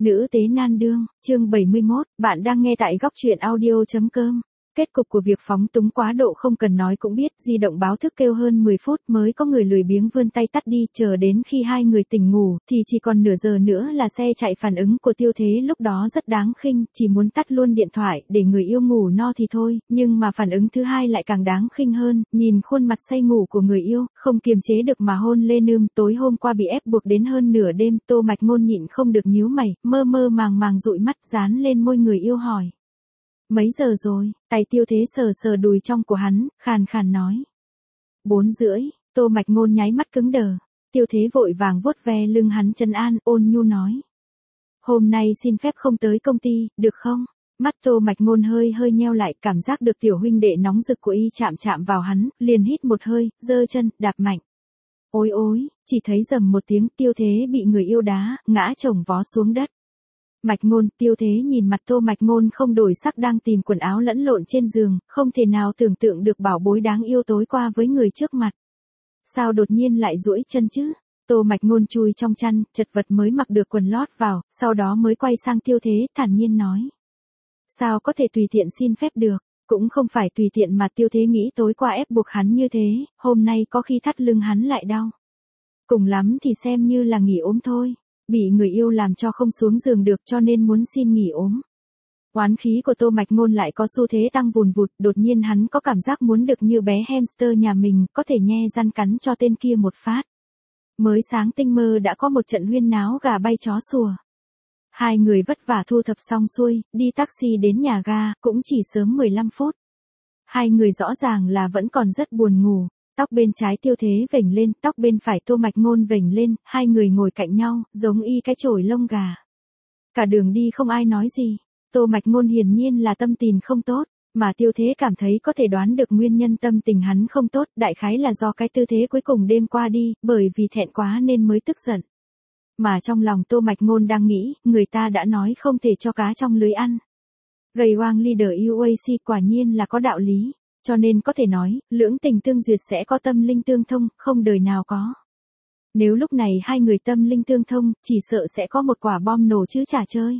Nữ tế nan đương, chương 71, bạn đang nghe tại góc truyện audio.com. Kết cục của việc phóng túng quá độ không cần nói cũng biết, di động báo thức kêu hơn 10 phút mới có người lười biếng vươn tay tắt đi, chờ đến khi hai người tỉnh ngủ, thì chỉ còn nửa giờ nữa là xe chạy. Phản ứng của Tiêu Thế lúc đó rất đáng khinh, chỉ muốn tắt luôn điện thoại để người yêu ngủ no thì thôi, nhưng mà phản ứng thứ hai lại càng đáng khinh hơn, nhìn khuôn mặt say ngủ của người yêu, không kiềm chế được mà hôn lên. Tối hôm qua bị ép buộc đến hơn nửa đêm, Tô Mạch Ngôn nhịn không được nhíu mày, mơ mơ màng màng dụi mắt dán lên môi người yêu hỏi. Mấy giờ rồi? Tay Tiêu Thế sờ sờ đùi trong của hắn, khàn khàn nói. 4:30, Tô Mạch Ngôn nháy mắt cứng đờ. Tiêu Thế vội vàng vuốt ve lưng hắn trấn an, ôn nhu nói. Hôm nay xin phép không tới công ty, được không? Mắt Tô Mạch Ngôn hơi hơi nheo lại, cảm giác được tiểu huynh đệ nóng rực của y chạm chạm vào hắn, liền hít một hơi, giơ chân, đạp mạnh. Ôi ôi, chỉ thấy rầm một tiếng, Tiêu Thế bị người yêu đá, ngã chồng vó xuống đất. Mạch Ngôn, Tiêu Thế nhìn mặt Tô Mạch Ngôn không đổi sắc đang tìm quần áo lẫn lộn trên giường, không thể nào tưởng tượng được bảo bối đáng yêu tối qua với người trước mặt. Sao đột nhiên lại duỗi chân chứ? Tô Mạch Ngôn chui trong chăn, chật vật mới mặc được quần lót vào, sau đó mới quay sang Tiêu Thế, thản nhiên nói. Sao có thể tùy tiện xin phép được, cũng không phải tùy tiện mà Tiêu Thế nghĩ tối qua ép buộc hắn như thế, hôm nay có khi thắt lưng hắn lại đau. Cùng lắm thì xem như là nghỉ ốm thôi. Bị người yêu làm cho không xuống giường được cho nên muốn xin nghỉ ốm. Oán khí của Tô Mạch Ngôn lại có xu thế tăng vùn vụt, đột nhiên hắn có cảm giác muốn được như bé hamster nhà mình, có thể nhe răng cắn cho tên kia một phát. Mới sáng tinh mơ đã có một trận huyên náo gà bay chó sủa. Hai người vất vả thu thập xong xuôi, đi taxi đến nhà ga, cũng chỉ sớm 15 phút. Hai người rõ ràng là vẫn còn rất buồn ngủ. Tóc bên trái Tiêu Thế vểnh lên, tóc bên phải Tô Mạch Ngôn vểnh lên, hai người ngồi cạnh nhau, giống y cái chổi lông gà. Cả đường đi không ai nói gì. Tô Mạch Ngôn hiển nhiên là tâm tình không tốt, mà Tiêu Thế cảm thấy có thể đoán được nguyên nhân tâm tình hắn không tốt, đại khái là do cái tư thế cuối cùng đêm qua đi, bởi vì thẹn quá nên mới tức giận. Mà trong lòng Tô Mạch Ngôn đang nghĩ, người ta đã nói không thể cho cá trong lưới ăn. Gầy Wang leader UAC quả nhiên là có đạo lý. Cho nên có thể nói, lưỡng tình tương duyệt sẽ có tâm linh tương thông, không đời nào có. Nếu lúc này hai người tâm linh tương thông, chỉ sợ sẽ có một quả bom nổ chứ chả chơi.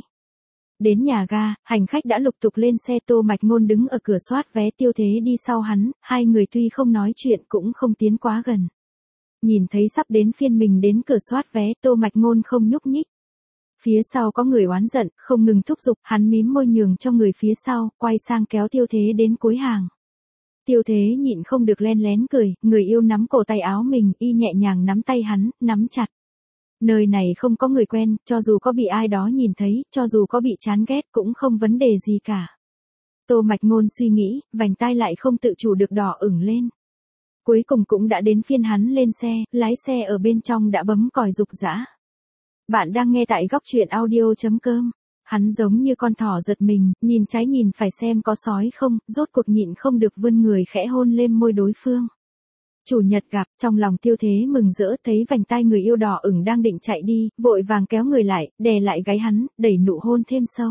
Đến nhà ga, hành khách đã lục tục lên xe. Tô Mạch Ngôn đứng ở cửa soát vé, Tiêu Thế đi sau hắn, hai người tuy không nói chuyện cũng không tiến quá gần. Nhìn thấy sắp đến phiên mình đến cửa soát vé, Tô Mạch Ngôn không nhúc nhích. Phía sau có người oán giận, không ngừng thúc giục, hắn mím môi nhường cho người phía sau, quay sang kéo Tiêu Thế đến cuối hàng. Tiêu Thế nhịn không được len lén cười, người yêu nắm cổ tay áo mình, y nhẹ nhàng nắm tay hắn, nắm chặt. Nơi này không có người quen, cho dù có bị ai đó nhìn thấy, cho dù có bị chán ghét cũng không vấn đề gì cả. Tô Mạch Ngôn suy nghĩ, vành tai lại không tự chủ được đỏ ửng lên. Cuối cùng cũng đã đến phiên hắn lên xe, lái xe ở bên trong đã bấm còi rục rã. Bạn đang nghe tại góc truyện audio.com. Hắn giống như con thỏ giật mình, nhìn trái nhìn phải xem có sói không, rốt cuộc nhịn không được vươn người khẽ hôn lên môi đối phương. Chủ nhật gặp, trong lòng Tiêu Thế mừng rỡ thấy vành tai người yêu đỏ ửng đang định chạy đi, vội vàng kéo người lại, đè lại gáy hắn, đẩy nụ hôn thêm sâu.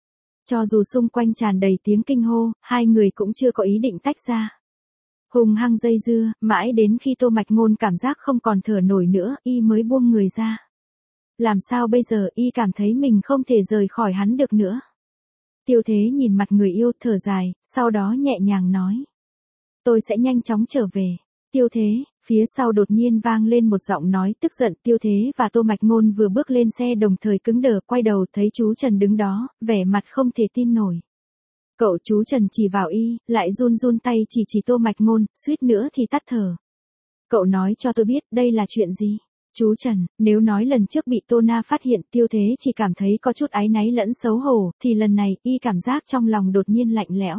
Cho dù xung quanh tràn đầy tiếng kinh hô, hai người cũng chưa có ý định tách ra. Hùng hăng dây dưa, mãi đến khi Tô Mạch Ngôn cảm giác không còn thở nổi nữa, y mới buông người ra. Làm sao bây giờ, y cảm thấy mình không thể rời khỏi hắn được nữa. Tiêu Thế nhìn mặt người yêu, thở dài, sau đó nhẹ nhàng nói. Tôi sẽ nhanh chóng trở về. Tiêu Thế, phía sau đột nhiên vang lên một giọng nói tức giận. Tiêu Thế và Tô Mạch Ngôn vừa bước lên xe đồng thời cứng đờ, quay đầu thấy chú Trần đứng đó, vẻ mặt không thể tin nổi. Cậu chú Trần chỉ vào y, lại run run tay chỉ Tô Mạch Ngôn, suýt nữa thì tắt thở. Cậu nói cho tôi biết, đây là chuyện gì? Chú Trần, nếu nói lần trước bị Tô Na phát hiện, Tiêu Thế chỉ cảm thấy có chút áy náy lẫn xấu hổ, thì lần này, y cảm giác trong lòng đột nhiên lạnh lẽo.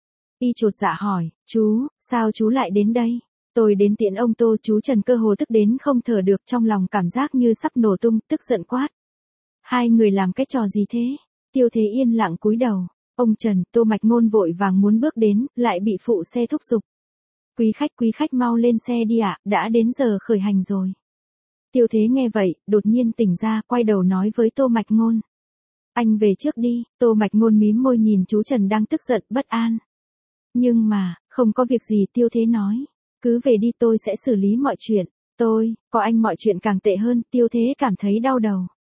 Y chột dạ hỏi, chú, sao chú lại đến đây? Tôi đến tiễn ông Tô. Chú Trần cơ hồ tức đến không thở được, trong lòng cảm giác như sắp nổ tung, tức giận quát. Hai người làm cái trò gì thế? Tiêu Thế yên lặng cúi đầu. Ông Trần, Tô Mạch Ngôn vội vàng muốn bước đến, lại bị phụ xe thúc giục. Quý khách mau lên xe đi ạ, đã đến giờ khởi hành rồi. Tiêu Thế nghe vậy, đột nhiên tỉnh ra, quay đầu nói với Tô Mạch Ngôn. Anh về trước đi. Tô Mạch Ngôn mím môi nhìn chú Trần đang tức giận, bất an. Nhưng mà, không có việc gì. Tiêu Thế nói. Cứ về đi, tôi sẽ xử lý mọi chuyện. Có anh mọi chuyện càng tệ hơn. Tiêu Thế cảm thấy đau đầu.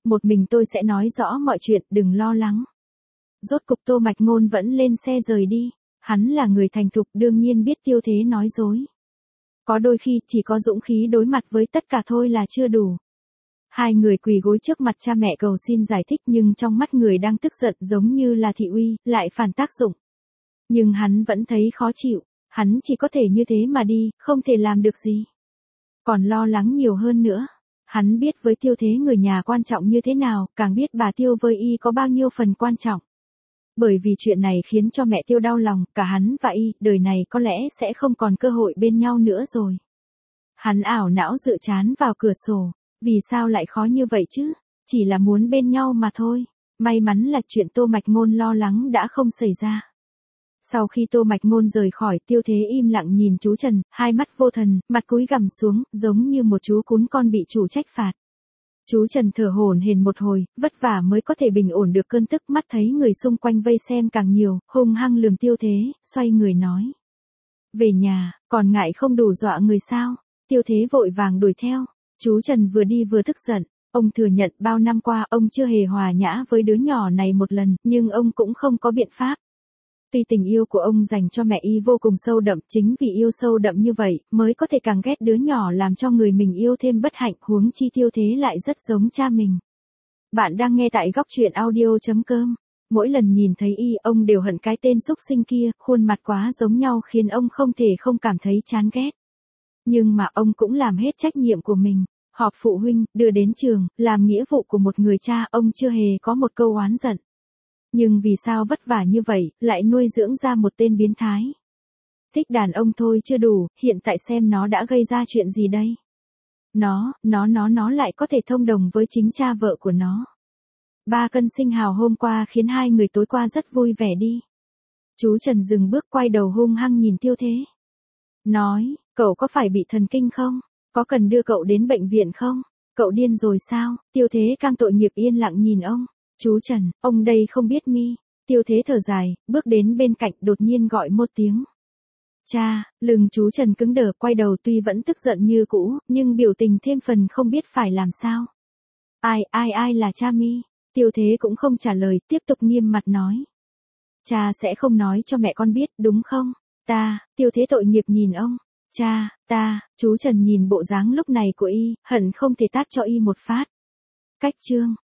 một mình tôi sẽ nói rõ mọi chuyện, đừng lo lắng. Rốt cục Tô Mạch Ngôn vẫn lên xe rời đi. Hắn là người thành thục đương nhiên biết Tiêu Thế nói dối. Có đôi khi chỉ có dũng khí đối mặt với tất cả thôi là chưa đủ. Hai người quỳ gối trước mặt cha mẹ cầu xin giải thích nhưng trong mắt người đang tức giận giống như là thị uy, lại phản tác dụng. Nhưng hắn vẫn thấy khó chịu, hắn chỉ có thể như thế mà đi, không thể làm được gì. Còn lo lắng nhiều hơn nữa. Hắn biết với Tiêu Thế người nhà quan trọng như thế nào, càng biết bà Tiêu với y có bao nhiêu phần quan trọng. Bởi vì chuyện này khiến cho mẹ Tiêu đau lòng, cả hắn và y, đời này có lẽ sẽ không còn cơ hội bên nhau nữa rồi. Hắn ảo não dựa trán vào cửa sổ, vì sao lại khó như vậy chứ, chỉ là muốn bên nhau mà thôi. May mắn là chuyện Tô Mạch Ngôn lo lắng đã không xảy ra. Sau khi Tô Mạch Ngôn rời khỏi, Tiêu Thế im lặng nhìn chú Trần, hai mắt vô thần, mặt cúi gằm xuống, giống như một chú cún con bị chủ trách phạt. Chú Trần thở hổn hển một hồi, vất vả mới có thể bình ổn được cơn tức, mắt thấy người xung quanh vây xem càng nhiều, hung hăng lườm Tiêu Thế, xoay người nói. Về nhà, còn ngại không đủ dọa người sao? Tiêu Thế vội vàng đuổi theo. Chú Trần vừa đi vừa tức giận, ông thừa nhận bao năm qua ông chưa hề hòa nhã với đứa nhỏ này một lần, nhưng ông cũng không có biện pháp. Tuy tình yêu của ông dành cho mẹ y vô cùng sâu đậm, chính vì yêu sâu đậm như vậy, mới có thể càng ghét đứa nhỏ làm cho người mình yêu thêm bất hạnh, huống chi Tiêu Thế lại rất giống cha mình. Bạn đang nghe tại góc truyện audio.com. Mỗi lần nhìn thấy y, ông đều hận cái tên xúc sinh kia, khuôn mặt quá giống nhau khiến ông không thể không cảm thấy chán ghét. Nhưng mà ông cũng làm hết trách nhiệm của mình. Họp phụ huynh, đưa đến trường, làm nghĩa vụ của một người cha, ông chưa hề có một câu oán giận. Nhưng vì sao vất vả như vậy, lại nuôi dưỡng ra một tên biến thái. Thích đàn ông thôi chưa đủ, hiện tại xem nó đã gây ra chuyện gì đây. Nó lại có thể thông đồng với chính cha vợ của nó. Ba cân sinh hào hôm qua khiến hai người tối qua rất vui vẻ đi. Chú Trần dừng bước quay đầu hung hăng nhìn Tiêu Thế. Nói, cậu có phải bị thần kinh không? Có cần đưa cậu đến bệnh viện không? Cậu điên rồi sao? Tiêu Thế cam tội nghiệp yên lặng nhìn ông. Chú Trần, ông đây không biết mi. Tiêu Thế thở dài, bước đến bên cạnh đột nhiên gọi một tiếng. Cha, lưng chú Trần cứng đờ quay đầu tuy vẫn tức giận như cũ, nhưng biểu tình thêm phần không biết phải làm sao. Ai là cha mi? Tiêu Thế cũng không trả lời, tiếp tục nghiêm mặt nói. Cha sẽ không nói cho mẹ con biết, đúng không? Tiêu Thế tội nghiệp nhìn ông. Chú Trần nhìn bộ dáng lúc này của y, hận không thể tát cho y một phát. Cách chương.